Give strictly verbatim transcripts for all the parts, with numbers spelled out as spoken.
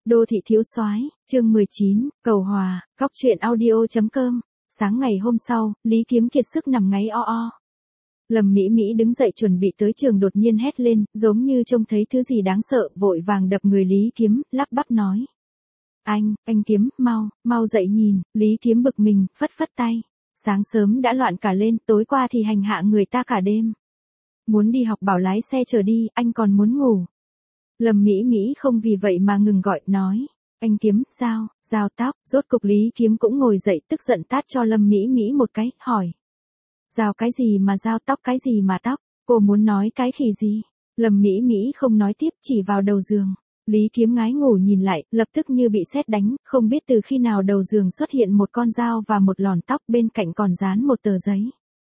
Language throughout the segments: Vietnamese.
Đô thị thiếu soái, chương mười chín, cầu hòa, góc truyện audio.com. Sáng ngày hôm sau, Lý Kiếm kiệt sức nằm ngáy o o. Lâm Mỹ Mỹ đứng dậy chuẩn bị tới trường đột nhiên hét lên, giống như trông thấy thứ gì đáng sợ, vội vàng đập người Lý Kiếm, lắp bắp nói. Anh, anh Kiếm, mau, mau dậy nhìn. Lý Kiếm bực mình, phất phất tay. Sáng sớm đã loạn cả lên, tối qua thì hành hạ người ta cả đêm. Muốn đi học bảo lái xe chở đi, anh còn muốn ngủ. Lâm Mỹ Mỹ không vì vậy mà ngừng gọi, nói. Anh Kiếm, sao, rào tóc, rốt cục Lý Kiếm cũng ngồi dậy tức giận tát cho Lâm Mỹ Mỹ một cái, hỏi. Rào cái gì mà rào tóc cái gì mà tóc, cô muốn nói cái khỉ gì? Lâm Mỹ Mỹ không nói tiếp, chỉ vào đầu giường. Lý Kiếm ngái ngủ nhìn lại, lập tức như bị sét đánh, không biết từ khi nào đầu giường xuất hiện một con dao và một lọn tóc, bên cạnh còn dán một tờ giấy.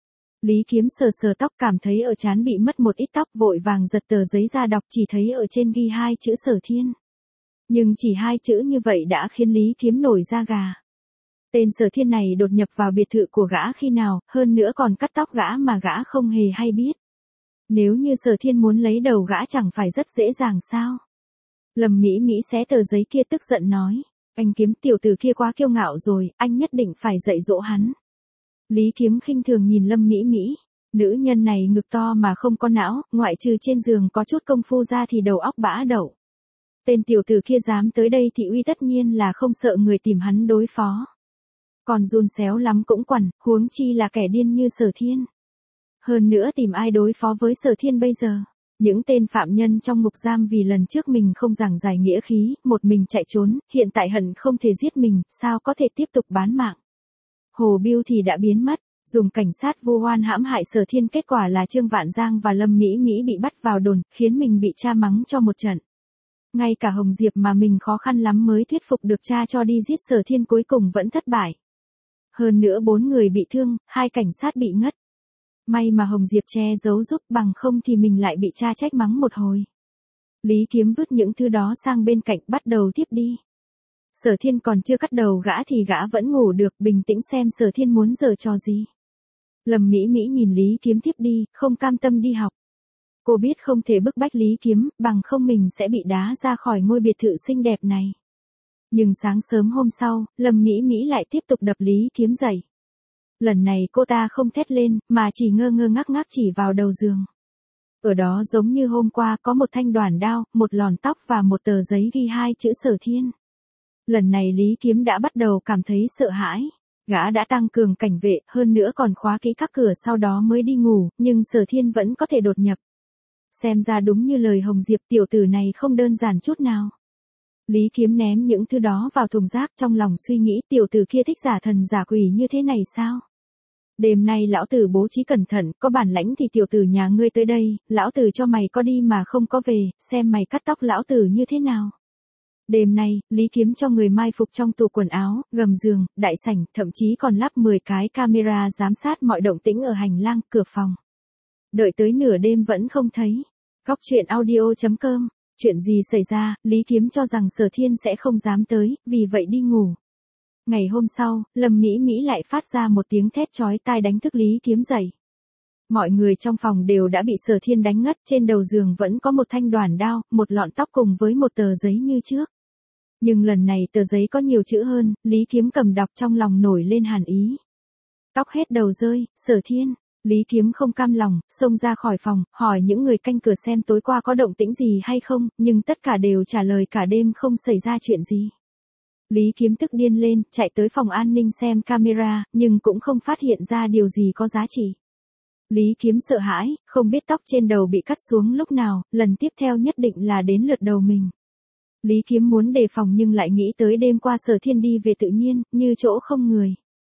Lý Kiếm sờ sờ tóc, cảm thấy ở trán bị mất một ít tóc, vội vàng giật tờ giấy ra đọc, chỉ thấy ở trên ghi hai chữ Sở Thiên. Nhưng chỉ hai chữ như vậy đã khiến Lý Kiếm nổi da gà. Tên Sở Thiên này đột nhập vào biệt thự của gã khi nào, hơn nữa còn cắt tóc gã mà gã không hề hay biết. Nếu như Sở Thiên muốn lấy đầu gã chẳng phải rất dễ dàng sao? Lâm Mỹ Mỹ xé tờ giấy kia tức giận nói. Anh Kiếm, tiểu tử kia quá kiêu ngạo rồi, anh nhất định phải dạy dỗ hắn. Lý Kiếm khinh thường nhìn Lâm Mỹ Mỹ. Nữ nhân này ngực to mà không có não, ngoại trừ trên giường có chút công phu ra thì đầu óc bã đậu. Tên tiểu tử kia dám tới đây thì uy tất nhiên là không sợ người tìm hắn đối phó. Còn run xéo lắm cũng quằn, huống chi là kẻ điên như Sở Thiên. Hơn nữa tìm ai đối phó với Sở Thiên bây giờ? Những tên phạm nhân trong ngục giam vì lần trước mình không giảng giải nghĩa khí, một mình chạy trốn, hiện tại hận không thể giết mình, sao có thể tiếp tục bán mạng? Hồ Biêu thì đã biến mất, dùng cảnh sát vu oan hãm hại Sở Thiên, kết quả là Trương Vạn Giang và Lâm Mỹ Mỹ bị bắt vào đồn, khiến mình bị cha mắng cho một trận. Ngay cả Hồng Diệp mà mình khó khăn lắm mới thuyết phục được cha cho đi giết Sở Thiên cuối cùng vẫn thất bại. Hơn nữa bốn người bị thương, hai cảnh sát bị ngất. May mà Hồng Diệp che giấu giúp, bằng không thì mình lại bị cha trách mắng một hồi. Lý Kiếm vứt những thứ đó sang bên cạnh, bắt đầu tiếp đi. Sở Thiên còn chưa cắt đầu gã thì gã vẫn ngủ được, bình tĩnh xem Sở Thiên muốn giở trò gì. Lâm Mỹ Mỹ nhìn Lý Kiếm tiếp đi, không cam tâm đi học. Cô biết không thể bức bách Lý Kiếm, bằng không mình sẽ bị đá ra khỏi ngôi biệt thự xinh đẹp này. Nhưng sáng sớm hôm sau, Lâm Mỹ Mỹ lại tiếp tục đập Lý Kiếm dậy. Lần này cô ta không thét lên, mà chỉ ngơ ngơ ngác ngác chỉ vào đầu giường. Ở đó giống như hôm qua có một thanh đoản đao, một lọn tóc và một tờ giấy ghi hai chữ Sở Thiên. Lần này Lý Kiếm đã bắt đầu cảm thấy sợ hãi. Gã đã tăng cường cảnh vệ, hơn nữa còn khóa kỹ các cửa sau đó mới đi ngủ, nhưng Sở Thiên vẫn có thể đột nhập. Xem ra đúng như lời Hồng Diệp, tiểu tử này không đơn giản chút nào. Lý Kiếm ném những thứ đó vào thùng rác, trong lòng suy nghĩ tiểu tử kia thích giả thần giả quỷ như thế này sao? Đêm nay lão tử bố trí cẩn thận, có bản lãnh thì tiểu tử nhà ngươi tới đây, lão tử cho mày có đi mà không có về, xem mày cắt tóc lão tử như thế nào. Đêm nay, Lý Kiếm cho người mai phục trong tủ quần áo, gầm giường, đại sảnh, thậm chí còn lắp mười cái camera giám sát mọi động tĩnh ở hành lang, cửa phòng. Đợi tới nửa đêm vẫn không thấy. Góc truyện audio.com. Chuyện gì xảy ra, Lý Kiếm cho rằng Sở Thiên sẽ không dám tới, vì vậy đi ngủ. Ngày hôm sau, Lâm Mỹ Mỹ lại phát ra một tiếng thét chói tai đánh thức Lý Kiếm dậy. Mọi người trong phòng đều đã bị Sở Thiên đánh ngất, trên đầu giường vẫn có một thanh đoản đao, một lọn tóc cùng với một tờ giấy như trước. Nhưng lần này tờ giấy có nhiều chữ hơn, Lý Kiếm cầm đọc trong lòng nổi lên hàn ý. Tóc hết đầu rơi, Sở Thiên. Lý Kiếm không cam lòng, xông ra khỏi phòng, hỏi những người canh cửa xem tối qua có động tĩnh gì hay không, nhưng tất cả đều trả lời cả đêm không xảy ra chuyện gì. Lý Kiếm tức điên lên, chạy tới phòng an ninh xem camera, nhưng cũng không phát hiện ra điều gì có giá trị. Lý Kiếm sợ hãi, không biết tóc trên đầu bị cắt xuống lúc nào, lần tiếp theo nhất định là đến lượt đầu mình. Lý Kiếm muốn đề phòng nhưng lại nghĩ tới đêm qua Sở Thiên đi về tự nhiên, như chỗ không người.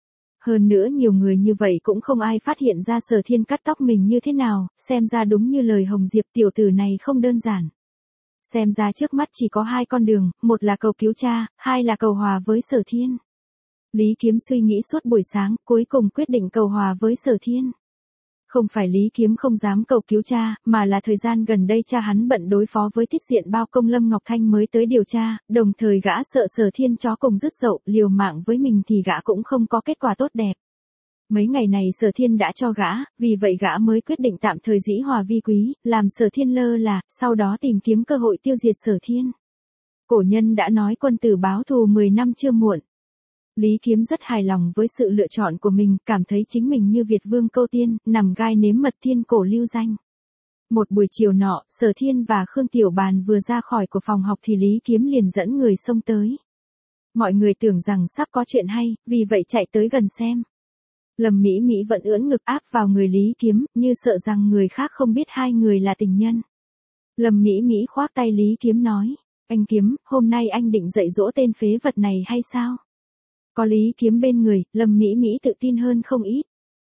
Hơn nữa nhiều người như vậy cũng không ai phát hiện ra Sở Thiên cắt tóc mình như thế nào, xem ra đúng như lời Hồng Diệp, tiểu tử này không đơn giản. Xem ra trước mắt chỉ có hai con đường, một là cầu cứu cha, hai là cầu hòa với Sở Thiên. Lý Kiếm suy nghĩ suốt buổi sáng, cuối cùng quyết định cầu hòa với Sở Thiên. Không phải Lý Kiếm không dám cầu cứu cha, mà là thời gian gần đây cha hắn bận đối phó với thích diện bao công Lâm Ngọc Thanh mới tới điều tra, đồng thời gã sợ Sở Thiên chó cùng dứt dậu, liều mạng với mình thì gã cũng không có kết quả tốt đẹp. Mấy ngày này Sở Thiên đã cho gã, vì vậy gã mới quyết định tạm thời dĩ hòa vi quý, làm Sở Thiên lơ là, sau đó tìm kiếm cơ hội tiêu diệt Sở Thiên. Cổ nhân đã nói quân tử báo thù mười năm chưa muộn. Lý Kiếm rất hài lòng với sự lựa chọn của mình, cảm thấy chính mình như Việt Vương Câu Tiên, nằm gai nếm mật thiên cổ lưu danh. Một buổi chiều nọ, Sở Thiên và Khương Tiểu Bàn vừa ra khỏi của phòng học thì Lý Kiếm liền dẫn người xông tới. Mọi người tưởng rằng sắp có chuyện hay, vì vậy chạy tới gần xem. Lâm Mỹ Mỹ vẫn ưỡn ngực áp vào người Lý Kiếm, như sợ rằng người khác không biết hai người là tình nhân. Lâm Mỹ Mỹ khoác tay Lý Kiếm nói, anh Kiếm, hôm nay anh định dạy dỗ tên phế vật này hay sao? Có Lý Kiếm bên người, Lâm Mỹ Mỹ tự tin hơn không ít.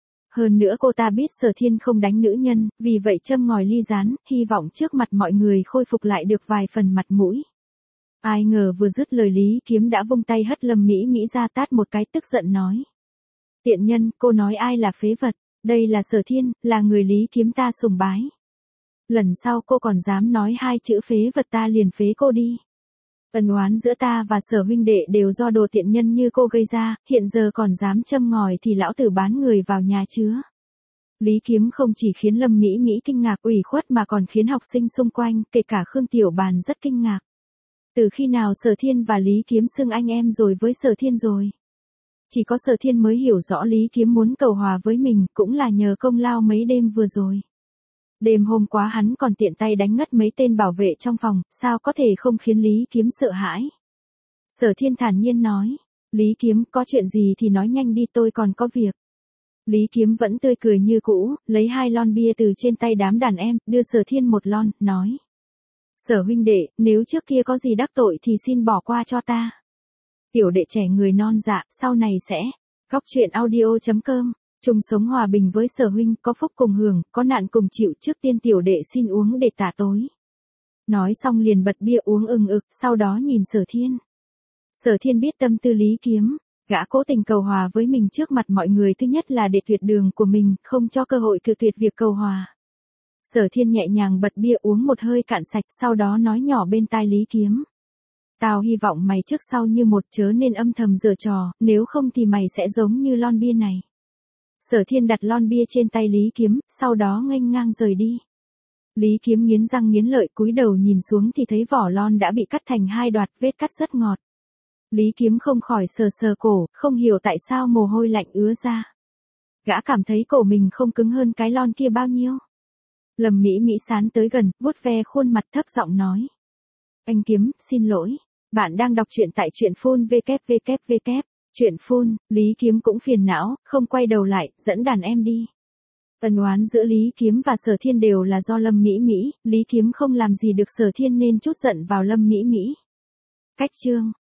Hơn nữa cô ta biết Sở Thiên không đánh nữ nhân, vì vậy châm ngòi ly gián, hy vọng trước mặt mọi người khôi phục lại được vài phần mặt mũi. Ai ngờ vừa dứt lời Lý Kiếm đã vung tay hất Lâm Mỹ Mỹ ra tát một cái, tức giận nói. Tiện nhân, cô nói ai là phế vật, đây là Sở Thiên, là người Lý Kiếm ta sùng bái. Lần sau cô còn dám nói hai chữ phế vật ta liền phế cô đi. Ân oán giữa ta và Sở huynh đệ đều do đồ tiện nhân như cô gây ra, hiện giờ còn dám châm ngòi thì lão tử bán người vào nhà chứa. Lý Kiếm không chỉ khiến Lâm Mỹ Mỹ kinh ngạc ủy khuất mà còn khiến học sinh xung quanh, kể cả Khương Tiểu Bàn rất kinh ngạc. Từ khi nào Sở Thiên và Lý Kiếm xưng anh em rồi với Sở Thiên rồi? Chỉ có Sở Thiên mới hiểu rõ Lý Kiếm muốn cầu hòa với mình, cũng là nhờ công lao mấy đêm vừa rồi. Đêm hôm qua hắn còn tiện tay đánh ngất mấy tên bảo vệ trong phòng, sao có thể không khiến Lý Kiếm sợ hãi. Sở Thiên thản nhiên nói, Lý Kiếm, có chuyện gì thì nói nhanh đi, tôi còn có việc. Lý Kiếm vẫn tươi cười như cũ, lấy hai lon bia từ trên tay đám đàn em, đưa Sở Thiên một lon, nói. Sở huynh đệ, nếu trước kia có gì đắc tội thì xin bỏ qua cho ta. Tiểu đệ trẻ người non dạ, sau này sẽ. Góc truyện audio chấm com. Chung sống hòa bình với Sở huynh, có phúc cùng hưởng, có nạn cùng chịu, trước tiên tiểu đệ xin uống để tả tối. Nói xong liền bật bia uống ừng ực, sau đó nhìn Sở Thiên. Sở Thiên biết tâm tư Lý Kiếm, gã cố tình cầu hòa với mình trước mặt mọi người, thứ nhất là để tuyệt đường của mình, không cho cơ hội cự tuyệt việc cầu hòa. Sở Thiên nhẹ nhàng bật bia uống một hơi cạn sạch, sau đó nói nhỏ bên tai Lý Kiếm. Tao hy vọng mày trước sau như một, chớ nên âm thầm giở trò, nếu không thì mày sẽ giống như lon bia này. Sở Thiên đặt lon bia trên tay Lý Kiếm, sau đó nghênh ngang rời đi. Lý Kiếm nghiến răng nghiến lợi cúi đầu nhìn xuống thì thấy vỏ lon đã bị cắt thành hai đoạt, vết cắt rất ngọt. Lý Kiếm không khỏi sờ sờ cổ, không hiểu tại sao mồ hôi lạnh ứa ra. Gã cảm thấy cổ mình không cứng hơn cái lon kia bao nhiêu. Lâm Mỹ Mỹ sán tới gần, vuốt ve khuôn mặt thấp giọng nói. Anh Kiếm, xin lỗi. Bạn đang đọc truyện tại truyện phun www. Truyện phun, Lý Kiếm cũng phiền não, không quay đầu lại, dẫn đàn em đi. Ân oán giữa Lý Kiếm và Sở Thiên đều là do Lâm Mỹ Mỹ, Lý Kiếm không làm gì được Sở Thiên nên trút giận vào Lâm Mỹ Mỹ. Cách chương.